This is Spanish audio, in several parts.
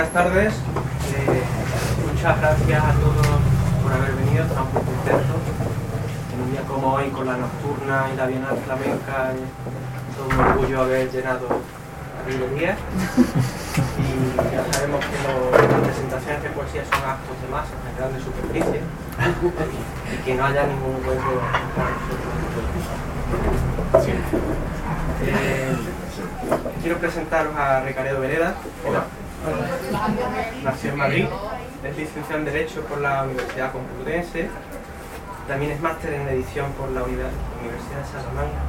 Buenas tardes, muchas gracias a todos por haber venido, estamos muy contentos. En un día como hoy, con la nocturna y la Bienal Flamenca, todo un orgullo haber llenado la librería. Y ya sabemos que las presentaciones de poesía son actos de masa, en grandes superficies, y que no haya ningún hueco para nosotros. Quiero presentaros a Ricardo Veredas. Hola. Nació en Madrid, es licenciado en Derecho por la Universidad Complutense, también es máster en edición por la Universidad de Salamanca,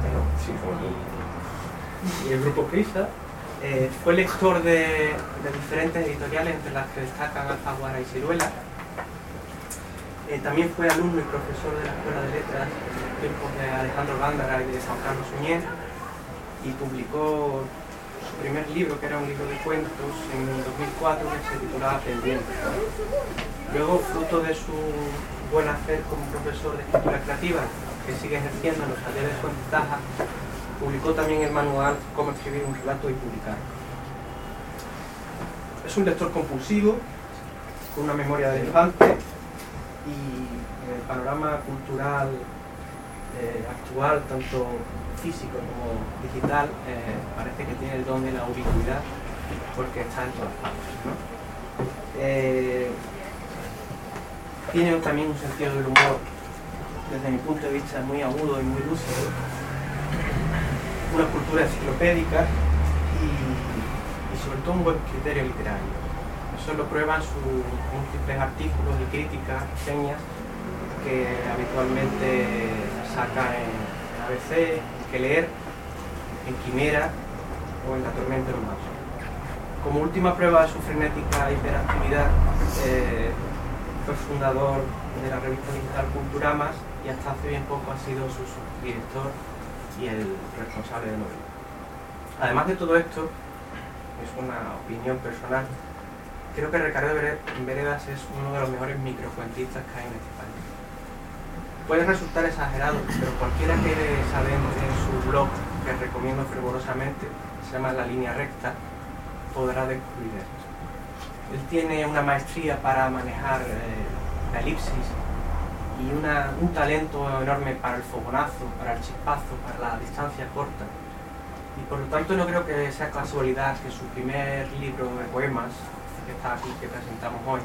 y el Grupo Prisa. Fue lector de diferentes editoriales, entre las que destacan Alfaguara y Ciruela. También fue alumno y profesor de la Escuela de Letras en los tiempos de Alejandro Gándara y de Juan Carlos Suñer, y publicó su primer libro, que era un libro de cuentos, en 2004, que se titulaba Pendiente. Luego, fruto de su buen hacer como profesor de escritura creativa, que sigue ejerciendo en los talleres de Fuentetaja, publicó también el manual Cómo escribir un relato y publicar. Es un lector compulsivo, con una memoria de elefante, y en el panorama cultural actual, tanto físico como digital, parece que tiene el don de la ubicuidad, porque está en todas partes, ¿no? Tiene también un sentido del humor, desde mi punto de vista, muy agudo y muy lúcido, una cultura enciclopédica y sobre todo un buen criterio literario. Eso lo prueban sus múltiples artículos y críticas, reseñas, que habitualmente saca en ABC, Que Leer, en Quimera o en La Tormenta de un Vaso. Como última prueba de su frenética hiperactividad, fue fundador de la revista digital Culturamas, y hasta hace bien poco ha sido su subdirector y el responsable de novela. Además de todo esto, es una opinión personal, creo que Ricardo Veredas es uno de los mejores microcuentistas que hay en este país. Puede resultar exagerado, pero cualquiera que se adentre en su blog, que recomiendo fervorosamente, se llama La Línea Recta, podrá descubrir esto. Él tiene una maestría para manejar la elipsis y un talento enorme para el fogonazo, para el chispazo, para la distancia corta. Y por lo tanto no creo que sea casualidad que su primer libro de poemas, que está aquí, que presentamos hoy,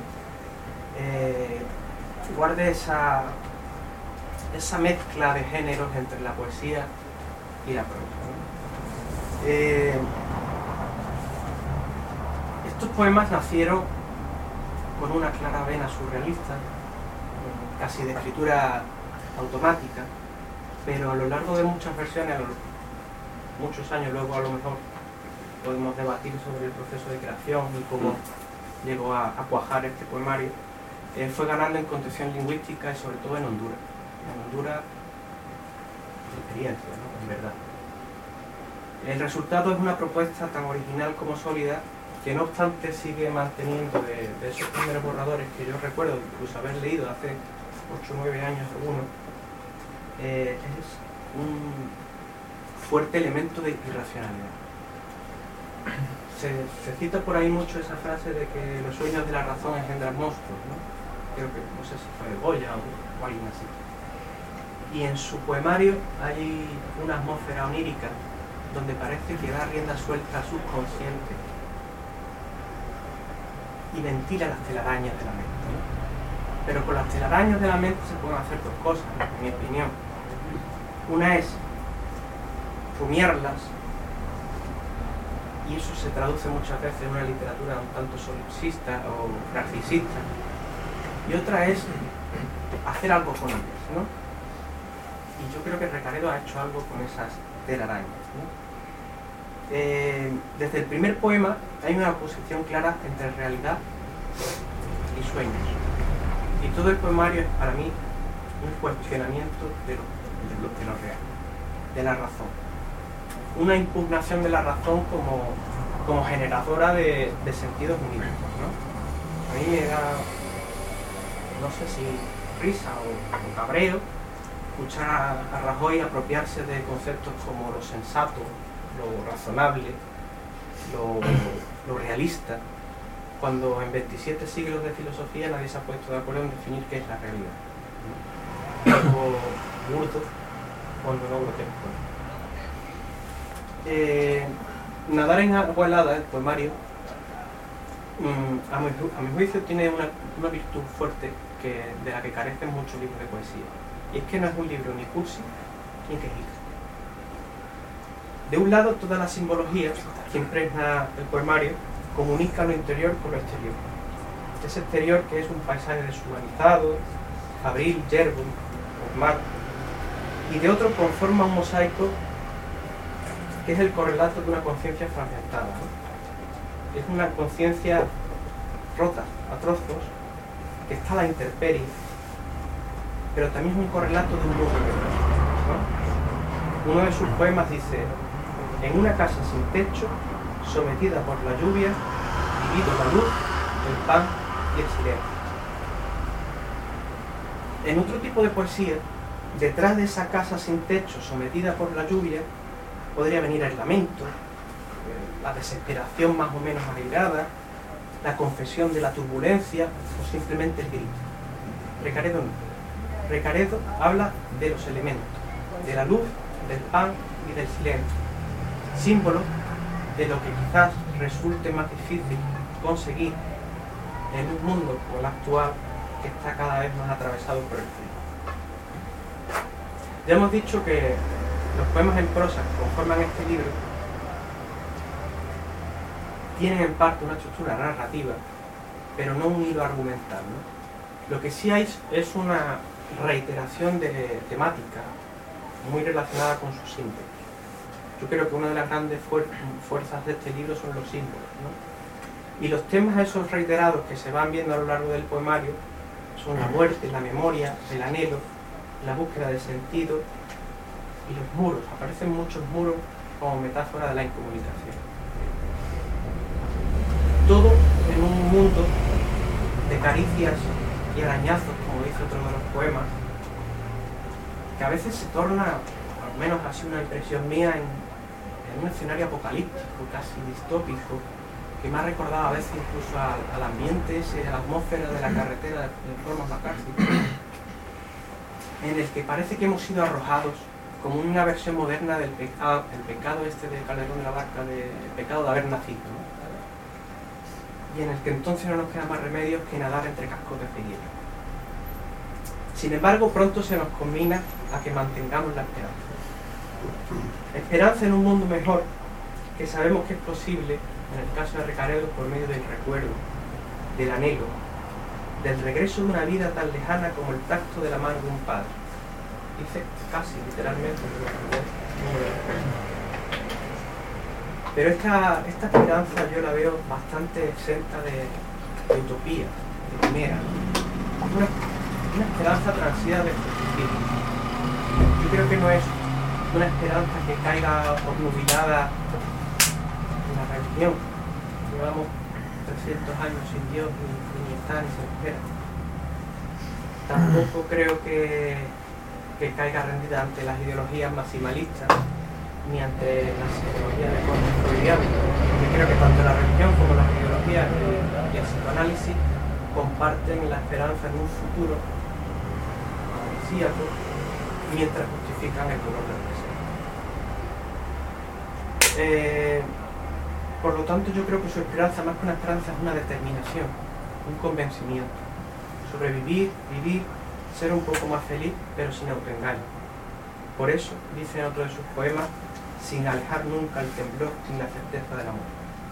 guarde esa mezcla de géneros entre la poesía y la prosa, ¿no? Estos poemas nacieron con una clara vena surrealista, casi de escritura automática, pero a lo largo de muchas versiones, muchos años luego a lo mejor podemos debatir sobre el proceso de creación y cómo llegó a cuajar este poemario, fue ganando en contención lingüística y sobre todo en Honduras. En Honduras, experiencia, ¿no? En verdad. El resultado es una propuesta tan original como sólida, que no obstante sigue manteniendo de esos primeros borradores que yo recuerdo incluso haber leído hace 8 o 9 años alguno, es un fuerte elemento de irracionalidad. Se cita por ahí mucho esa frase de que los sueños de la razón engendran monstruos, ¿no? Creo que, no sé si fue de Goya o alguien así. Y en su poemario hay una atmósfera onírica donde parece que da rienda suelta al subconsciente y ventila las telarañas de la mente, ¿no? Pero con las telarañas de la mente se pueden hacer dos cosas, en mi opinión. Una es rumiarlas, y eso se traduce muchas veces en una literatura un tanto solipsista o narcisista, y otra es hacer algo con ellas, ¿no? Y yo creo que Recaredo ha hecho algo con esas telarañas, ¿no? Desde el primer poema hay una oposición clara entre realidad y sueños, y todo el poemario es para mí un cuestionamiento de lo real, de la razón, una impugnación de la razón como generadora de sentidos únicos, ¿no? A mí me da, no sé si risa o cabreo, escuchar a Rajoy apropiarse de conceptos como lo sensato, lo razonable, lo realista, cuando en 27 siglos de filosofía nadie se ha puesto de acuerdo en definir qué es la realidad, ¿no? Algo burdo, cuando no grotesco. Nadar en agua helada, el poemario, a mi juicio tiene una virtud fuerte de la que carecen muchos libros de poesía, y es que no es un libro ni cursi ni quejica. De un lado, toda la simbología que impregna el poemario comunica lo interior con lo exterior. Ese exterior que es un paisaje deshumanizado, fabril, yerbo, normal, y de otro conforma un mosaico que es el correlato de una conciencia fragmentada, ¿no? Es una conciencia rota a trozos, que está a la intemperie, pero también es un correlato de un mundo, ¿no? Uno de sus poemas dice: en una casa sin techo, sometida por la lluvia, divido la luz, el pan y el silencio. En otro tipo de poesía, detrás de esa casa sin techo, sometida por la lluvia, podría venir el lamento, la desesperación más o menos airada, la confesión de la turbulencia o simplemente el grito. Recaredo no. Recaredo habla de los elementos, de la luz, del pan y del silencio, símbolo de lo que quizás resulte más difícil conseguir en un mundo como el actual, que está cada vez más atravesado por el frío. Ya hemos dicho que los poemas en prosa que conforman este libro tienen en parte una estructura narrativa, pero no un hilo argumental, ¿no? Lo que sí hay es una reiteración de temática muy relacionada con sus símbolos. Yo creo que una de las grandes fuerzas de este libro son los símbolos, ¿no? Y los temas esos reiterados que se van viendo a lo largo del poemario son la muerte, la memoria, el anhelo, la búsqueda de sentido y los muros. Aparecen muchos muros como metáfora de la incomunicación. Todo en un mundo de caricias y arañazos, como dice otro de los poemas, que a veces se torna, al menos así una impresión mía, en un escenario apocalíptico, casi distópico, que me ha recordado a veces incluso al ambiente ese, a la atmósfera de la carretera de Cormac McCarthy, en el que parece que hemos sido arrojados como una versión moderna del pecado, el pecado este de Calderón de la Barca, del pecado de haber nacido, ¿no? Y en el que entonces no nos queda más remedio que nadar entre cascos de figuera. Sin embargo, pronto se nos combina a que mantengamos la esperanza. Esperanza en un mundo mejor, que sabemos que es posible, en el caso de Recaredo, por medio del recuerdo, del anhelo, del regreso de una vida tan lejana como el tacto de la mano de un padre. Dice casi literalmente, pero esta esperanza yo la veo bastante exenta de utopía, de quimera, una esperanza transida del escepticismo. Yo creo que no es una esperanza que caiga obnubilada en la religión. Llevamos 300 años sin Dios, ni está ni se espera. Tampoco creo que caiga rendida ante las ideologías maximalistas ni ante las ideologías de corte freudiano. Yo creo que tanto la religión como las ideologías y el psicoanálisis comparten la esperanza en un futuro paradisíaco mientras justifican el dolor del presente. Por lo tanto, yo creo que su esperanza, más que una esperanza, es una determinación, un convencimiento. Sobrevivir, vivir, ser un poco más feliz, pero sin autoengaño. Por eso, dice en otro de sus poemas, sin alejar nunca el temblor ni la certeza del amor.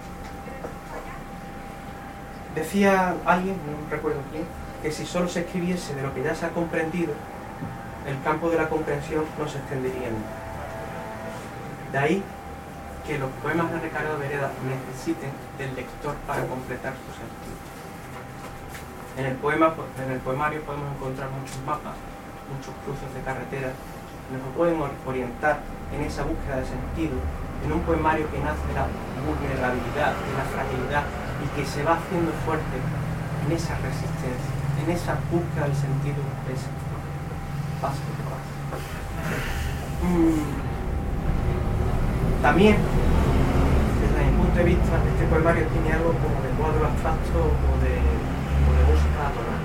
Decía alguien, no recuerdo quién, que si solo se escribiese de lo que ya se ha comprendido, el campo de la comprensión no se extendería nunca. De ahí que los poemas de Recaredo Vereda necesiten del lector para completar su sentido. En el poemario podemos encontrar muchos mapas, muchos cruces de carreteras, que nos pueden orientar en esa búsqueda de sentido, en un poemario que nace de la vulnerabilidad, de la fragilidad, y que se va haciendo fuerte en esa resistencia, en esa búsqueda del sentido paso por paso. También, desde mi punto punto de vista, este poemario tiene algo como de cuadro abstracto o de música atonal.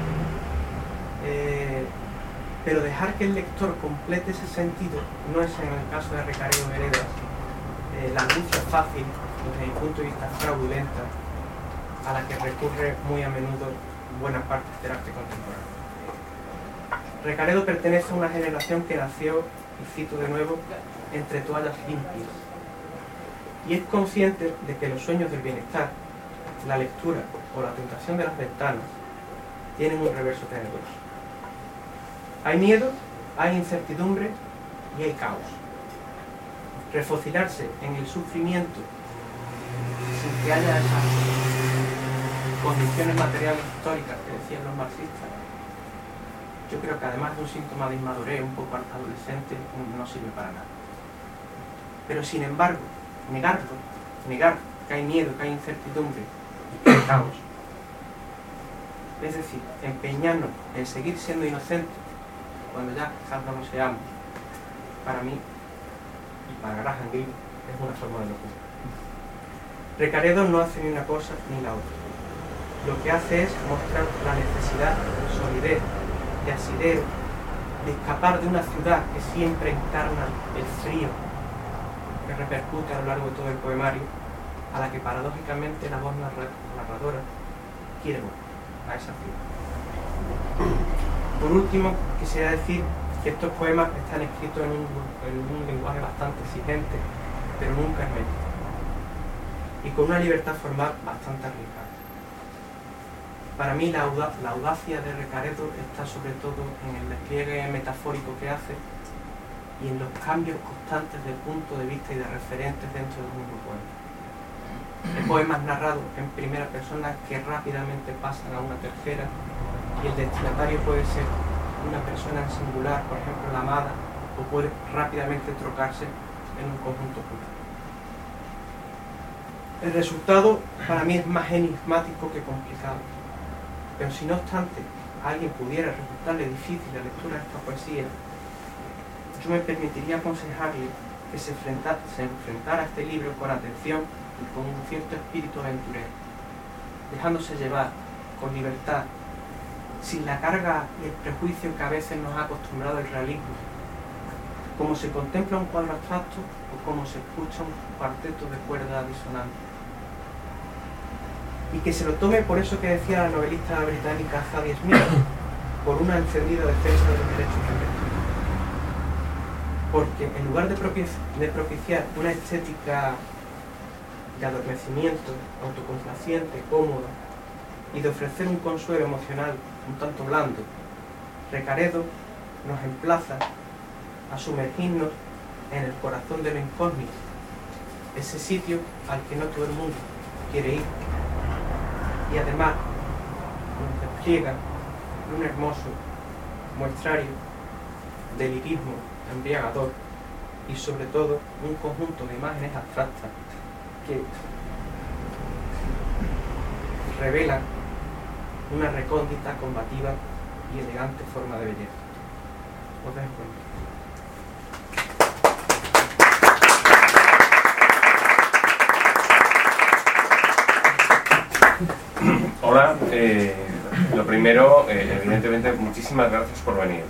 Pero dejar que el lector complete ese sentido no es, en el caso de Recaredo Veredas, la angustia fácil, desde mi punto de vista fraudulenta, a la que recurre muy a menudo buena parte del arte contemporáneo. Recaredo pertenece a una generación que nació, y cito de nuevo, entre toallas limpias, y es consciente de que los sueños del bienestar, la lectura o la tentación de las ventanas tienen un reverso tenebroso. Hay miedo, hay incertidumbre y hay caos. Refocilarse en el sufrimiento sin que haya esas condiciones materiales históricas que decían los marxistas, yo creo que además de un síntoma de inmadurez un poco adolescente, no sirve para nada. Pero sin embargo, negar que hay miedo, que hay incertidumbre y que hay caos, es decir, empeñarnos en seguir siendo inocentes cuando ya quizás no lo seamos, para mí y para Graham Greene es una forma de locura. Recaredo no hace ni una cosa ni la otra. Lo que hace es mostrar la necesidad de solidez, de asidero, de escapar de una ciudad que siempre encarna el frío que repercute a lo largo de todo el poemario, a la que paradójicamente la voz narradora quiere volver, a esa ciudad. Por último, quisiera decir que estos poemas están escritos en un lenguaje bastante exigente, pero nunca hermético, y con una libertad formal bastante arriesgada. Para mí la audacia de Recaredo está sobre todo en el despliegue metafórico que hace y en los cambios constantes de punto de vista y de referentes dentro del mismo poema. El poema es narrado en primera persona que rápidamente pasan a una tercera, y el destinatario puede ser una persona en singular, por ejemplo la amada, o puede rápidamente trocarse en un conjunto plural. El resultado para mí es más enigmático que complicado, pero si no obstante a alguien pudiera resultarle difícil la lectura de esta poesía, yo me permitiría aconsejarle que se enfrentara a este libro con atención y con un cierto espíritu aventurero, dejándose llevar, con libertad, sin la carga y el prejuicio que a veces nos ha acostumbrado el realismo, como se contempla un cuadro abstracto o como se escucha un cuarteto de cuerda disonante. Y que se lo tome por eso que decía la novelista británica Zadie Smith, por una encendida defensa de los derechos del lector. Porque en lugar de propiciar una estética de adormecimiento, autocomplaciente, cómoda, y de ofrecer un consuelo emocional un tanto blando, Recaredo nos emplaza a sumergirnos en el corazón de lo incógnito, ese sitio al que no todo el mundo quiere ir, y además nos despliega un hermoso muestrario de lirismo embriagador y sobre todo un conjunto de imágenes abstractas que revelan una recóndita, combativa y elegante forma de belleza. Os dejo con esto. Hola, lo primero, evidentemente, muchísimas gracias por venir.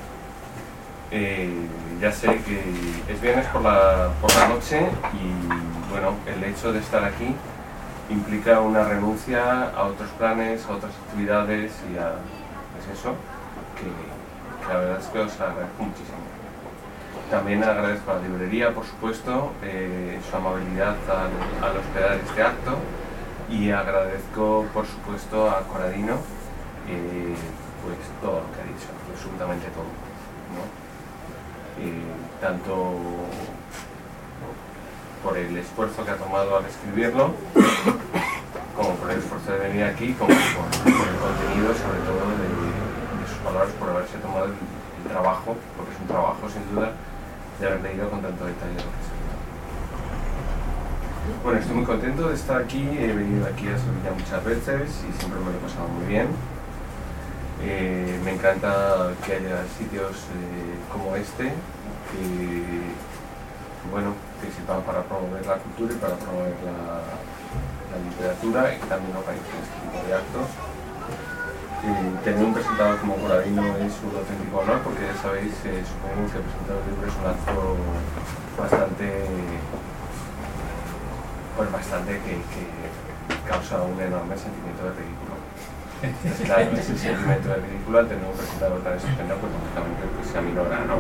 Ya sé que es viernes por la noche y bueno, el hecho de estar aquí implica una renuncia a otros planes, a otras actividades y a eso, que la verdad es que os agradezco muchísimo. También agradezco a la librería, por supuesto, su amabilidad al hospedar este acto, y agradezco, por supuesto, a Corradino pues todo lo que ha dicho, absolutamente todo, ¿no? Tanto por el esfuerzo que ha tomado al escribirlo, como por el esfuerzo de venir aquí, como por el contenido, sobre todo de sus palabras, por haberse tomado el trabajo, porque es un trabajo sin duda, de haber leído con tanto detalle lo que se ha. Bueno, estoy muy contento de estar aquí, he venido aquí a Sevilla muchas veces y siempre me lo he pasado muy bien. Me encanta que haya sitios como este, que, bueno, que sirvan para promover la cultura y para promover la literatura y que también organiza este tipo de actos. Tener un presentador como Corradino es un auténtico honor, porque ya sabéis, supongo que presentar un libro es un acto bastante que causa un enorme sentimiento de ridículo. Entonces, claro, ese sentimiento de ridículo al tener un presentador tan estupendo, pues lógicamente se aminora, ¿no?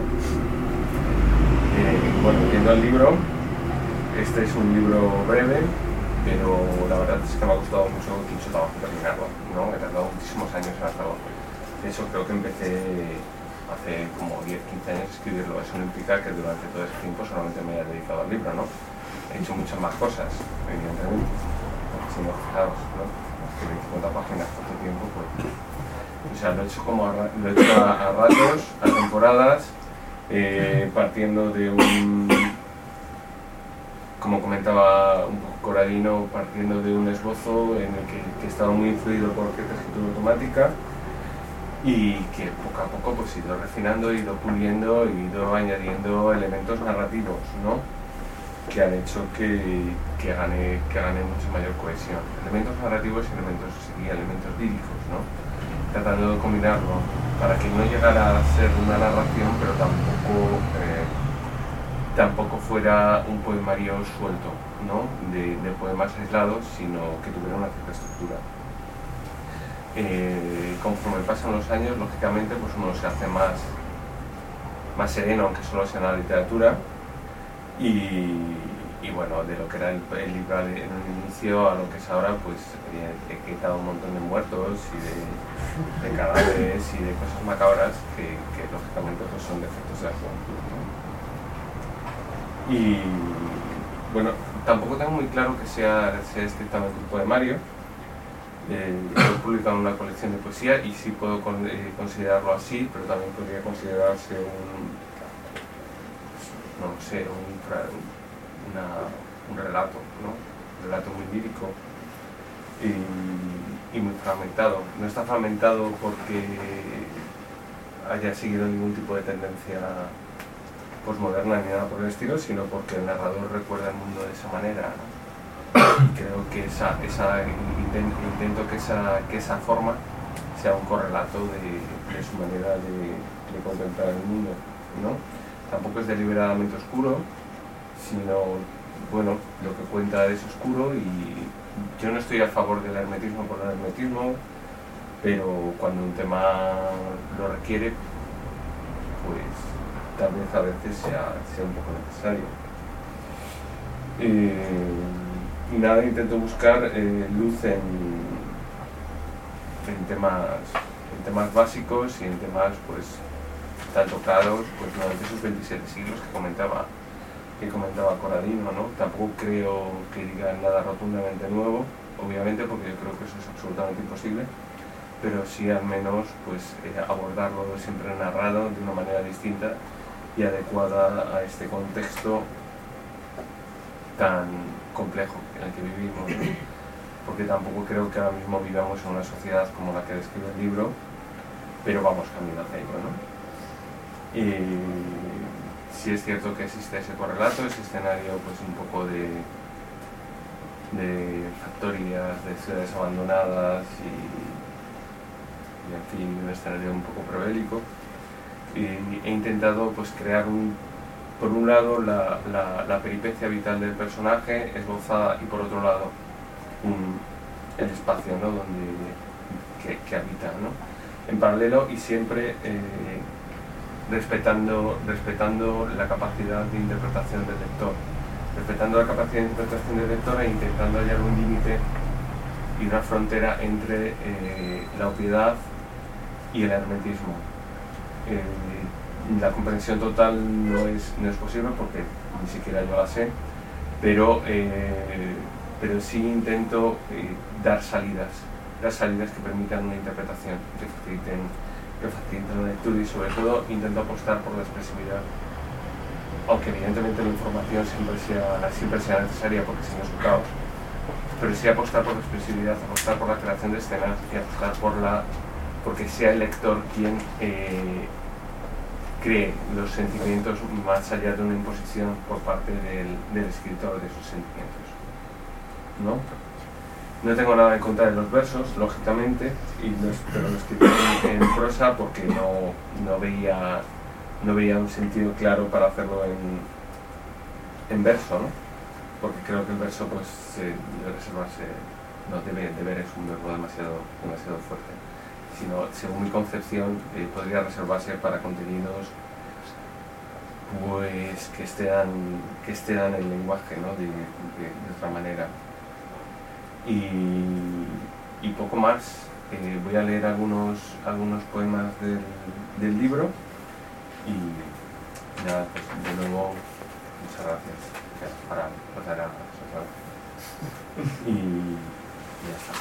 Bueno, viendo el libro, este es un libro breve, pero la verdad es que me ha costado mucho trabajo terminarlo, ¿no? He tardado muchísimos años en hacerlo. De hecho, creo que empecé hace como 10-15 años a escribirlo. Eso no implica que durante todo ese tiempo solamente me haya dedicado al libro, ¿no? He hecho muchas más cosas, evidentemente. Si no, fijaos, ¿no? Escribir 50 páginas por todo tiempo, pues... O sea, lo he hecho a ratos, a temporadas, partiendo de un... Como comentaba un poco Corradino, partiendo de un esbozo en el que estaba muy influido por cierta escritura automática y que poco a poco pues he ido refinando, he ido puliendo, he ido añadiendo elementos narrativos, ¿no? Que han hecho que gane mucha mayor cohesión. Elementos narrativos y elementos líricos, ¿no? Tratando de combinarlo para que no llegara a ser una narración, pero tampoco fuera un poemario suelto, ¿no? de poemas aislados, sino que tuviera una cierta estructura. Conforme pasan los años, lógicamente, pues uno se hace más sereno, aunque solo sea en la literatura, y bueno, de lo que era el libro en un inicio a lo que es ahora, pues he quitado un montón de muertos y de cadáveres y de cosas macabras que lógicamente pues son defectos de la juventud, ¿no? Y bueno, tampoco tengo muy claro que sea estrictamente un poemario. He publicado una colección de poesía y sí puedo considerarlo así, pero también podría considerarse un relato, ¿no? Un relato muy lírico y muy fragmentado. No está fragmentado porque haya seguido ningún tipo de tendencia posmoderna ni nada por el estilo, sino porque el narrador recuerda el mundo de esa manera, ¿no? Y creo que intento que esa forma sea un correlato de su manera de contemplar el mundo, ¿no? Tampoco es deliberadamente oscuro, sino, bueno, lo que cuenta es oscuro y yo no estoy a favor del hermetismo por el hermetismo, pero cuando un tema lo requiere, pues tal vez a veces sea un poco necesario. Y nada, intento buscar luz en temas básicos y en temas pues tan tocados pues durante esos 27 siglos que comentaba Corradino, ¿no? Tampoco creo que diga nada rotundamente nuevo, obviamente, porque yo creo que eso es absolutamente imposible, pero sí al menos pues abordarlo siempre narrado de una manera distinta y adecuada a este contexto tan complejo en el que vivimos, ¿no? Porque tampoco creo que ahora mismo vivamos en una sociedad como la que describe el libro, pero vamos camino hacia ello, ¿no? Y sí es cierto que existe ese correlato, ese escenario pues un poco de factorías, de ciudades abandonadas y en fin, un escenario un poco prebélico. Y he intentado pues crear por un lado la peripecia vital del personaje esbozada y por otro lado el espacio, ¿no? que habita, ¿no? En paralelo y siempre respetando la capacidad de interpretación del lector, e intentando hallar un límite y una frontera entre la obviedad y el hermetismo. La comprensión total no es posible porque ni siquiera yo la sé, pero sí intento dar salidas que permitan una interpretación, que faciliten la lectura y sobre todo intento apostar por la expresividad, aunque evidentemente la información siempre sea necesaria porque si no es un caos, pero sí apostar por la expresividad, apostar por la creación de escenas y apostar porque sea el lector quien cree los sentimientos más allá de una imposición por parte del escritor de sus sentimientos, ¿no? No tengo nada en contra de los versos, lógicamente, pero lo escribí en prosa porque no veía un sentido claro para hacerlo en verso, ¿no? Porque creo que el verso pues debe reservarse, no deber es un verbo demasiado fuerte, sino según mi concepción podría reservarse para contenidos pues que estean el lenguaje, ¿no? de otra manera. Y poco más. Voy a leer algunos poemas del libro y nada, pues de nuevo muchas gracias para pasar a y ya está.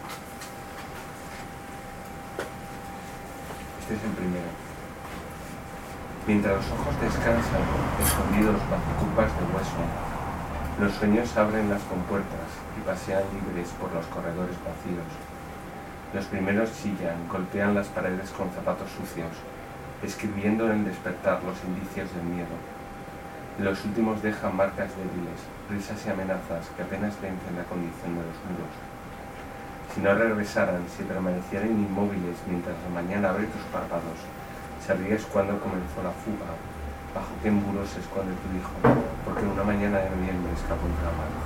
Este es el primero. Mientras los ojos descansan, escondidos bajo culpas de hueso, los sueños abren las compuertas y pasean libres por los corredores vacíos. Los primeros chillan, golpean las paredes con zapatos sucios, escribiendo en el despertar los indicios del miedo. Los últimos dejan marcas débiles, risas y amenazas que apenas vencen la condición de los muros. Si no regresaran, si permanecieran inmóviles mientras la mañana abre tus párpados, sabrías cuándo comenzó la fuga, bajo qué muros se esconde tu hijo, porque una mañana de noviembre escapó entre la mano.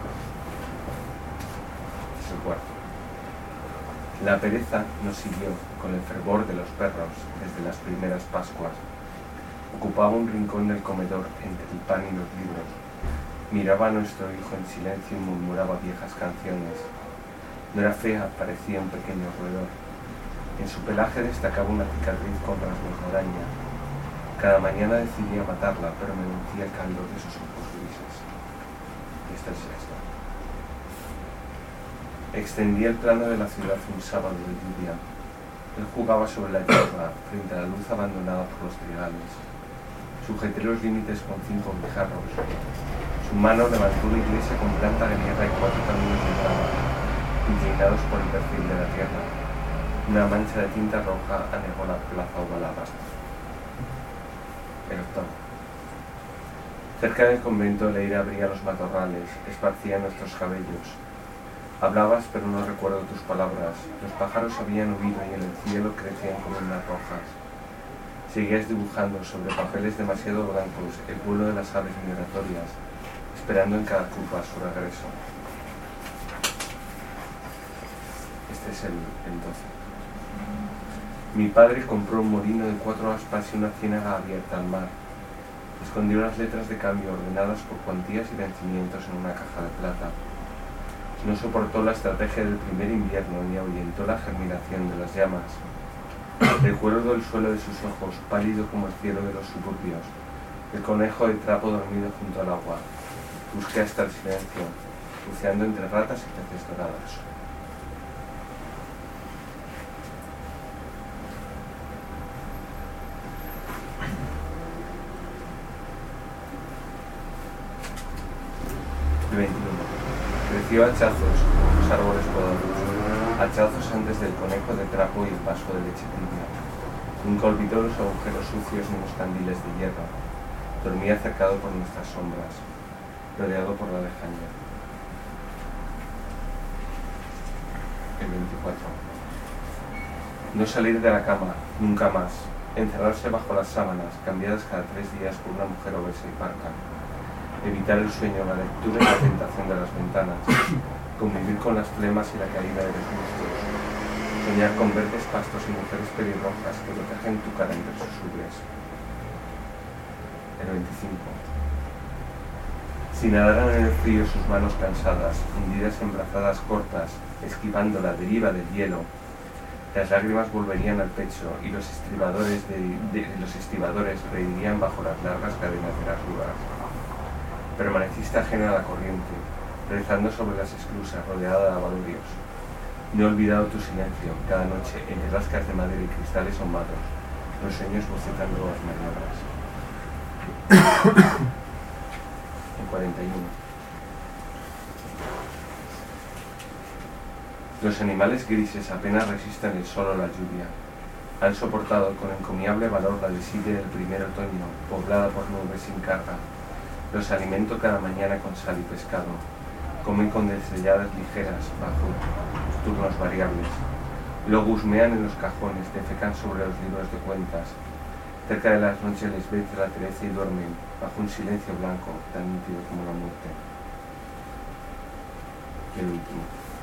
Es el cuarto. La pereza nos siguió con el fervor de los perros desde las primeras Pascuas. Ocupaba un rincón del comedor entre el pan y los libros. Miraba a nuestro hijo en silencio y murmuraba viejas canciones. No era fea, parecía un pequeño roedor. En su pelaje destacaba una cicatriz con rasgos de araña. Cada mañana decidía matarla, pero me vencía el calor de sus ojos grises. Este es el sexto. Extendía el plano de la ciudad un sábado de lluvia. Él jugaba sobre la hierba, frente a la luz abandonada por los trigales. Sujeté los límites con 5 guijarros. Su mano levantó la iglesia con planta de guerra y 4 caminos de grava, inclinados por el perfil de la tierra. Una mancha de tinta roja anegó la plaza ovalada. El octavo. Cerca del convento el aire abría los matorrales, esparcía nuestros cabellos. Hablabas, pero no recuerdo tus palabras. Los pájaros habían huido y en el cielo crecían columnas rojas. Seguías dibujando sobre papeles demasiado blancos el vuelo de las aves migratorias, esperando en cada curva su regreso. Este es el 12. Mi padre compró un molino de 4 aspas y una ciénaga abierta al mar. Escondió las letras de cambio ordenadas por cuantías y vencimientos en una caja de plata. No soportó la estrategia del primer invierno ni ahuyentó la germinación de las llamas. Recuerdo el suelo de sus ojos, pálido como el cielo de los suburbios, el conejo de trapo dormido junto al agua. Busqué hasta el silencio, buceando entre ratas y peces dorados. El 21. Creció a hachazos, los árboles podados, hachazos antes del conejo de trapo y el paso de leche tibia. Nunca olvidó los agujeros sucios ni los candiles de hierro. Dormía cercado por nuestras sombras, rodeado por la lejanía. El 24. No salir de la cama, nunca más. Encerrarse bajo las sábanas, cambiadas cada 3 días por una mujer obesa y parca. Evitar el sueño, la lectura y la tentación de las ventanas. Convivir con las flemas y la caída de los muslos. Soñar con verdes pastos y mujeres pelirrojas que protegen tu cara entre sus ubres. El 25. Si nadaran en el frío sus manos cansadas, hundidas en brazadas cortas, esquivando la deriva del hielo, las lágrimas volverían al pecho y los estibadores reirían bajo las largas cadenas de las rudas. Permaneciste ajena a la corriente, rezando sobre las esclusas, rodeada de abalorios. No he olvidado tu silencio, cada noche, entre rascas de madera y cristales ahumados, los sueños bocetan nuevas maniobras. En 41. Los animales grises apenas resisten el sol o la lluvia. Han soportado con encomiable valor la desidia del primer otoño, poblada por nubes sin carga. Los alimento cada mañana con sal y pescado. comen con denselladas ligeras bajo turnos variables. Luego husmean en los cajones, defecan sobre los libros de cuentas. Cerca de las noches les vence la pereza y duermen bajo un silencio blanco, tan nítido como la muerte. Y el último.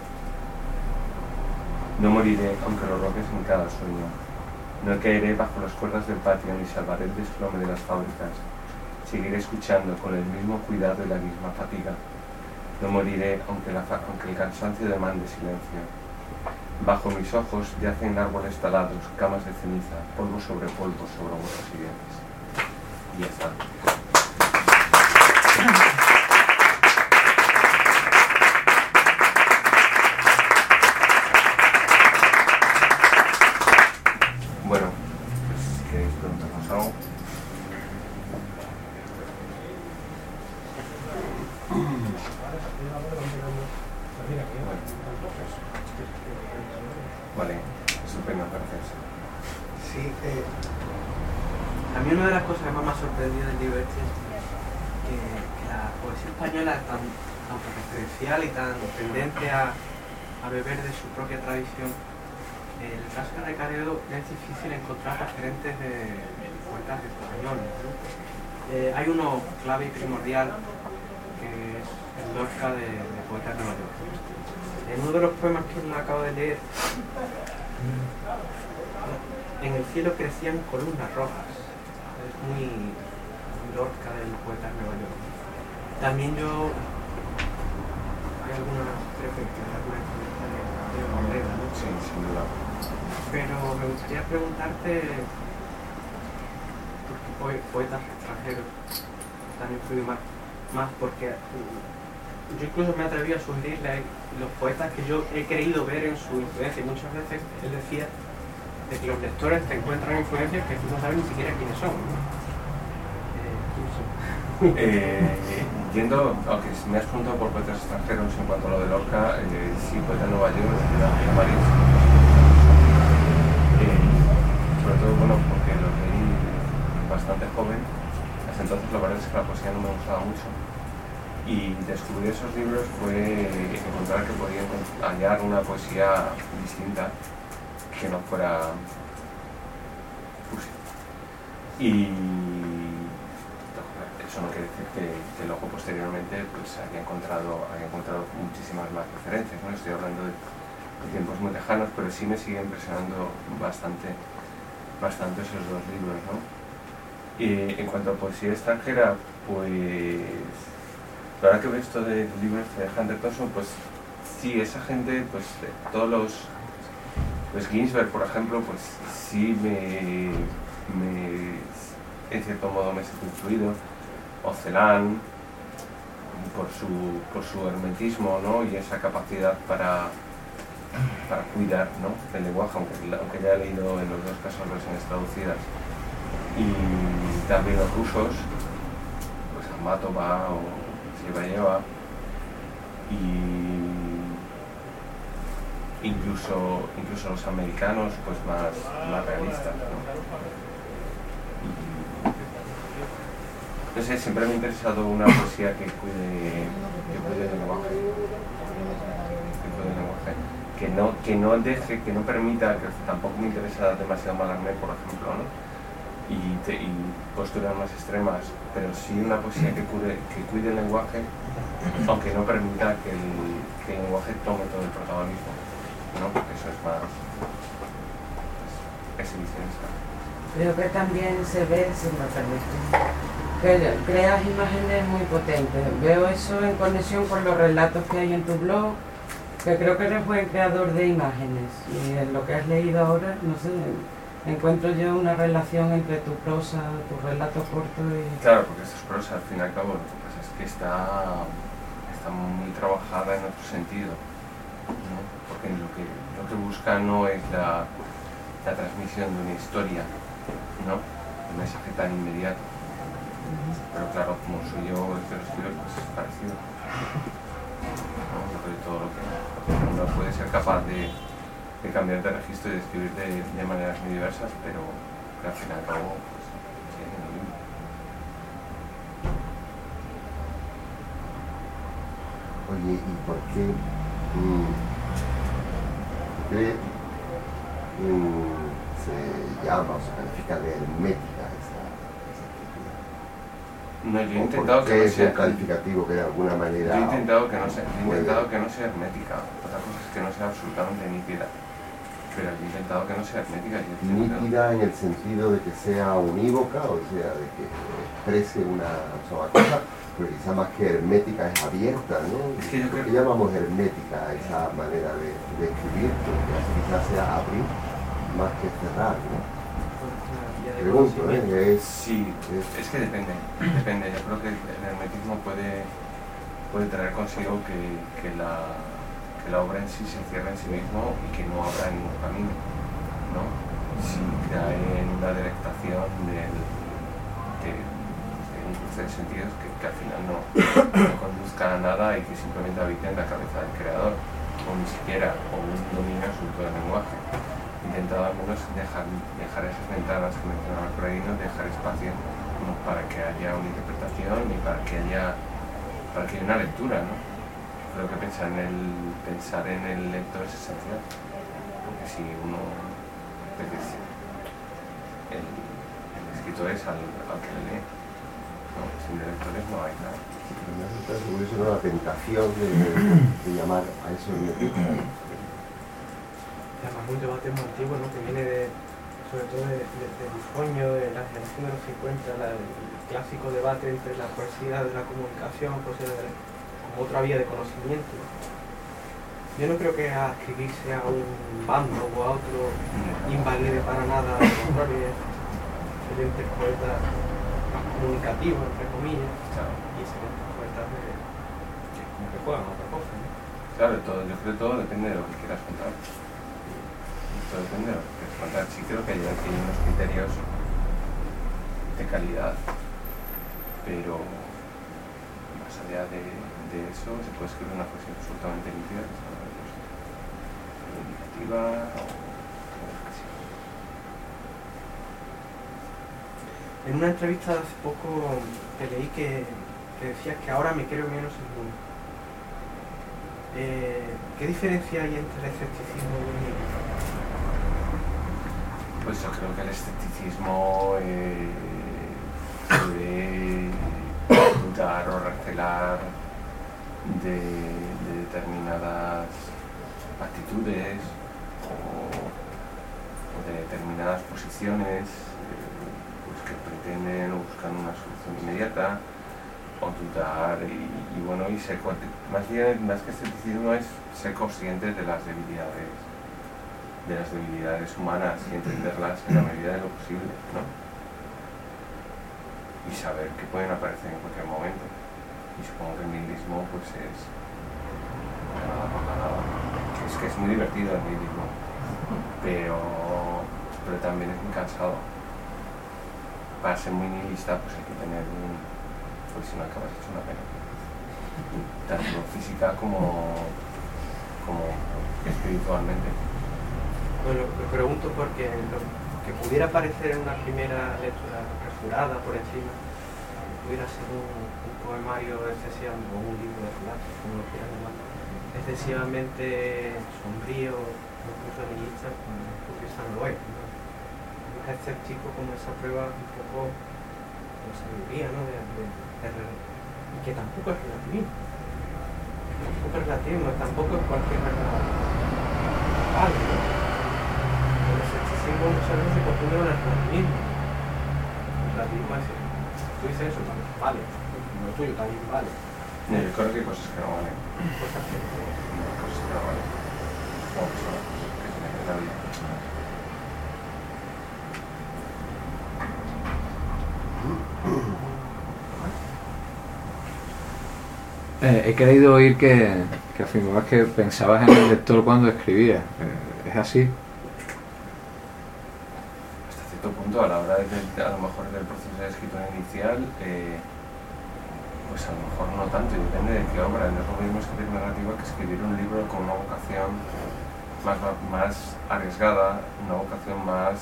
No moriré aunque lo roques en cada sueño. No caeré bajo las cuerdas del patio ni salvaré el desplome de las fábricas. Seguiré escuchando con el mismo cuidado y la misma fatiga. No moriré aunque el cansancio demande silencio. Bajo mis ojos yacen árboles talados, camas de ceniza, polvo sobre huesos y dientes. Y ya está. Bueno, pues si queréis preguntarnos algo. Vale, estupendo, gracias. Sí, a mí una de las cosas que más me ha sorprendido del libro es que la poesía española es tan referencial y tan tendente a beber de su propia tradición. En el caso de Recaredo es difícil encontrar referentes de poetas españoles, ¿no? Hay uno clave y primordial que es el Lorca de Poetas de Nueva York. En uno de los poemas que acabo de leer, en el cielo crecían columnas rojas. Es muy Lorca del Poeta de Nueva York. También hay algunas referencias, alguna influencia de Morena, ¿no? Sí, sin duda. Pero me gustaría preguntarte, porque poetas extranjeros también influyen más porque yo incluso me atreví a sugerirle los poetas que yo he creído ver en su influencia, y muchas veces él decía de que los lectores te encuentran influencias que tú no sabes ni siquiera quiénes son, ¿no? Yendo, aunque me has preguntado por poetas extranjeros en cuanto a lo de Lorca, sí, poeta de Nueva York, de París. Sobre todo, bueno, porque lo leí bastante joven. Hasta entonces la verdad es que la poesía no me gustaba mucho. Y descubrir esos libros fue encontrar que podía hallar una poesía distinta que no fuera fusia. Y eso no quiere decir que luego posteriormente pues, haya encontrado muchísimas más referencias, ¿no? Estoy hablando de tiempos muy lejanos, pero sí me sigue impresionando bastante esos dos libros, ¿no? Y en cuanto a poesía extranjera, pues ahora que veo esto de libros de Hunter Thompson, pues sí, esa gente, pues todos pues Ginsberg, por ejemplo, pues sí en cierto modo me siento influido, o Celan, por su hermetismo, ¿no? Y esa capacidad para cuidar, ¿no? El lenguaje, aunque ya he leído en los dos casos versiones traducidas. Y también los rusos, pues Akhmatova o Tsvetanova, y incluso los americanos, pues más realistas, ¿no? No sé, siempre me ha interesado una poesía que cuide el lenguaje, que no permita, que tampoco me interesa demasiado Mallarmé, por ejemplo, ¿no? Y posturas más extremas, pero sí una poesía que cuide el lenguaje, aunque no permita que el lenguaje tome todo el protagonismo, ¿no? Porque eso es más exhibicionista. Creo que también se ve, si me permite, que creas imágenes muy potentes. Veo eso en conexión con los relatos que hay en tu blog, que creo que eres buen creador de imágenes. Y en lo que has leído ahora, no sé, encuentro yo una relación entre tu prosa, tus relatos cortos y... Claro, porque esto es prosa, al fin y al cabo, lo que pasa es que está muy trabajada en otro sentido, ¿no? Porque lo que busca no es la transmisión de una historia, ¿no? Un mensaje tan inmediato. Pero claro, como soy yo el que lo escribe, pues es parecido. ¿No? Yo creo que todo lo que uno puede ser capaz de cambiar de registro y de escribir de maneras muy diversas, pero que al fin y al cabo pues, sigue siendo libre. Pues Oye, ¿y por qué se llama o se califica de hermética esa escritura? No, yo he ¿O intentado por que qué no es sea... un calificativo que de alguna manera... Yo he intentado que no sea hermética. Otra cosa es que no sea absolutamente nítida. Pero yo he intentado que no sea hermética. Nítida en el sentido de que sea unívoca, o sea, de que exprese una sola cosa, pero quizá más que hermética es abierta, ¿no? Es que yo creo ¿Por qué llamamos hermética a esa manera de escribir? Porque quizás sea abrir más que cerrar, ¿no? Pregunto, ¿eh? Sí, es que depende. Yo creo que el hermetismo puede traer consigo que la obra en sí se cierre en sí mismo y que no abra ningún camino, ¿no? Si cae en una delectación de un cruce de sentidos que al final no conduzca a nada y que simplemente habite en la cabeza del creador, o ni siquiera, o un dominio absoluto del lenguaje. He intentado al menos dejar esas ventanas que mencionaba por ahí, ¿no? Dejar espacio para que haya una interpretación y para que haya una lectura, ¿no? Creo que pensar en el lector es esencial, porque si uno, el escritor es al que le lee, ¿no? Sin lectores no hay nada. Pero me hace estar curioso, ¿no? La tentación de llamar a eso hermética. Además, un debate muy antiguo, ¿no? Que viene sobre todo de Bufoño, de la generación de los 50, el clásico debate entre la poesía de la comunicación, poesía como otra vía de conocimiento. Yo no creo que a escribir sea un bando o a otro invalide para nada, al contrario, excelentes poetas comunicativos, entre comillas, y excelentes poetas que juegan otra cosa, ¿no? Claro, yo creo que todo depende de lo que quieras contar. Todo depende de lo que quieras contar. Sí creo que hay unos criterios de calidad, pero más allá de eso se puede escribir una poesía absolutamente nítida, indicativa o que sea. En una entrevista de hace poco te leí que decías que ahora me creo menos el mundo. ¿Qué diferencia hay entre el escepticismo y el miedo? Pues yo creo que el escepticismo puede dudar o recelar de determinadas actitudes o de determinadas posiciones pues que pretenden o buscan una solución inmediata, o dudar y bueno, y ser más que escepticismo es ser consciente de las debilidades humanas y entenderlas en la medida de lo posible, ¿no? Y saber que pueden aparecer en cualquier momento. Y supongo que el nihilismo pues es nada por nada. Es que es muy divertido el nihilismo, pero también es muy cansado. Para ser muy nihilista pues hay que tener pues si no acabas hecho una pena. Tanto física como espiritualmente. Bueno, lo pregunto porque lo que pudiera parecer en una primera lectura apresurada por encima, pudiera ser un poemario excesivamente, o un libro de relatos, como lo quieras llamar, excesivamente sombrío, incluso nihilista, porque esa no lo es, ¿no? Es escéptico como esa prueba un poco de sabiduría, ¿no? Y que tampoco es relativismo. Tampoco es relativismo, tampoco es cualquier verdad. Vale, ¿no? El escepticismo muchas veces se confunde con el relativismo. El relativismo es decir, tú dices eso, vale, lo tuyo también vale. No, yo creo que hay cosas que no valen. Cosas que no valen. Cosas que no valen. Como personas que se meten en la vida. He querido oír que afirmabas que pensabas en el lector cuando escribías. ¿Es así? Hasta cierto punto, a la hora a lo mejor del proceso de escritura inicial, pues a lo mejor no tanto, y depende de qué obra. No es lo mismo escribir narrativa que escribir un libro con una vocación más arriesgada, una vocación más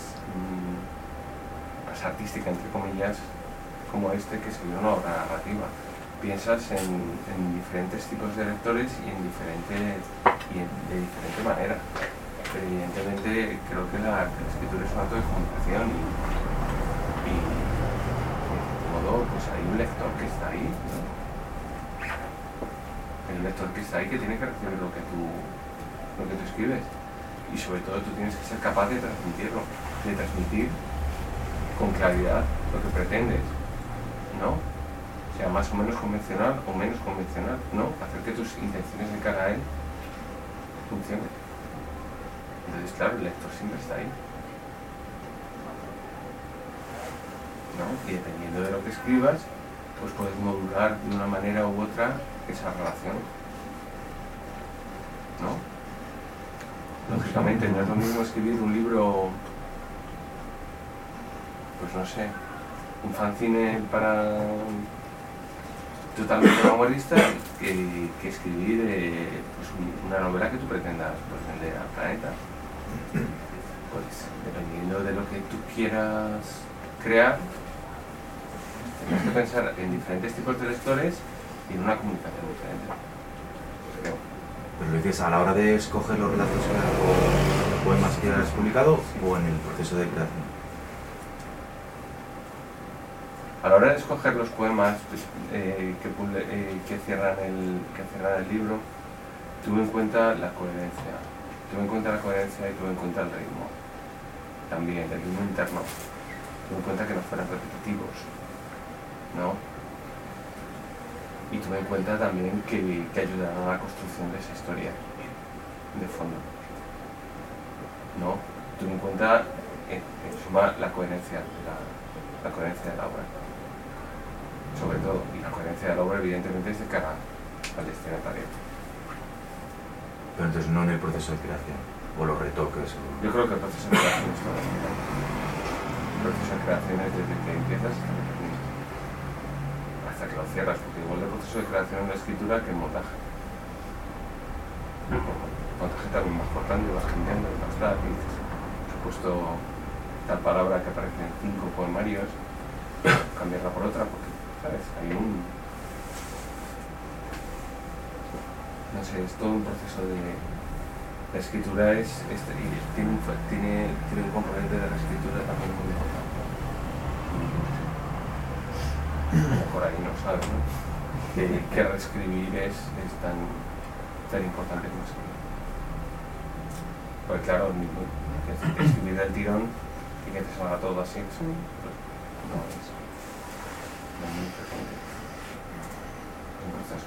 artística, entre comillas, como que escribir una obra narrativa. piensas en diferentes tipos de lectores y de diferente manera. Pero evidentemente creo que la escritura es un acto de comunicación y de modo pues hay un lector que está ahí, ¿no? Hay un lector que está ahí que tiene que recibir lo que tú escribes, y sobre todo tú tienes que ser capaz de transmitirlo, de transmitir con claridad lo que pretendes, ¿no? Sea más o menos convencional o menos convencional, ¿no? Hacer que tus intenciones de cara a él funcionen. Entonces, claro, el lector siempre está ahí, ¿no? Y dependiendo de lo que escribas, pues puedes modular de una manera u otra esa relación, ¿no? Lógicamente, no es lo mismo escribir un libro, pues no sé, un fanzine para totalmente vanguardista que escribir pues una novela que tú pretendas pues, vender al planeta. Pues dependiendo de lo que tú quieras crear, tienes que pensar en diferentes tipos de lectores y en una comunicación diferente, creo. Pero lo dices a la hora de escoger los relatos o poemas que has publicado o en el proceso de creación. A la hora de escoger los poemas pues, que cierran el libro, tuve en cuenta la coherencia. Tuve en cuenta la coherencia y tuve en cuenta el ritmo. También, el ritmo interno. Tuve en cuenta que no fueran repetitivos, ¿no? Y tuve en cuenta también que ayudaran a la construcción de esa historia, de fondo, ¿no? Tuve en cuenta, en suma, la coherencia de la obra. Sobre todo, y la coherencia de la obra evidentemente es de cara al destinatario. Pero entonces no en el proceso de creación, o los retoques. Yo creo que el proceso de creación es todo. El proceso de creación es desde que empiezas hasta que lo cierras, porque igual el proceso de creación en la escritura que en montaje. El montaje también vas cortando, vas cambiando, vas tal, y dices, por supuesto, tal palabra que aparece en 5 poemarios, cambiarla por otra, porque, ¿sabes? Hay un... No sé, es todo un proceso de... La escritura tiene un componente de la escritura también muy importante. Por ahí no sabes, ¿no? Que reescribir es tan importante como escribir. Porque claro, escribir del tirón y que te salga todo así, pues, no es muy frecuente. Es un proceso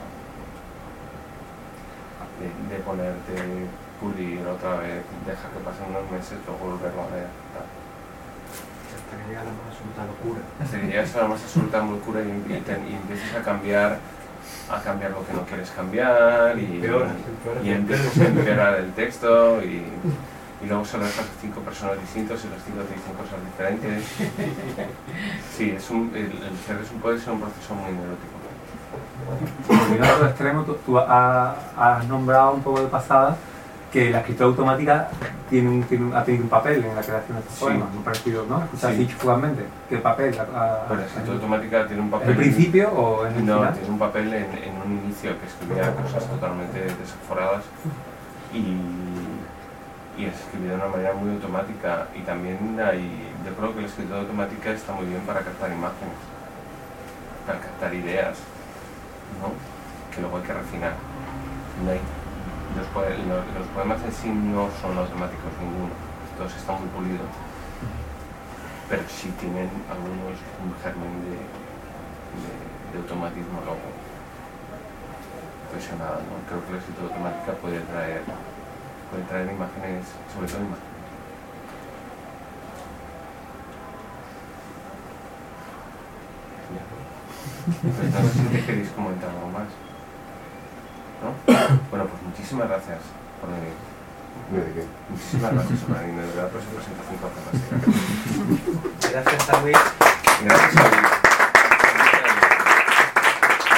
de ponerte, pulir otra vez, dejar que pasen unos meses, luego volverlo a ver. Hasta que llega la más absoluta locura. Hasta que llegas a la más absoluta locura y empiezas a cambiar lo que no quieres cambiar y empiezas a empeorar el texto y luego se lo dejas a 5 personas distintos y los 5 te dicen cosas diferentes. Sí, el ser puede ser un proceso muy neurótico. En otro extremo, tú has nombrado un poco de pasada que la escritura automática ha tenido un papel en la creación de estos poemas, muy parecido, ¿no? O sea, has dicho fugazmente, ¿qué papel? Pues la escritura automática tiene un papel... ¿En el principio o en el final? No, tiene un papel en un inicio que escribía cosas totalmente desaforadas y es escribido de una manera muy automática, y también yo creo que la escritura automática está muy bien para captar imágenes, para captar ideas, ¿no? Que luego hay que refinar. Los poemas en sí no son automáticos ninguno, todos están muy pulidos, pero sí tienen algunos un germen de automatismo luego. Nada, ¿no? Creo que la escritura automática puede traer imágenes, sobre todo imágenes. Pues no sé si te queréis comentar algo más, ¿no? Bueno, pues muchísimas gracias por venir. Muchísimas gracias por venir. De verdad, pues es una presentación fantástica. Gracias a Luis. Gracias a Luis.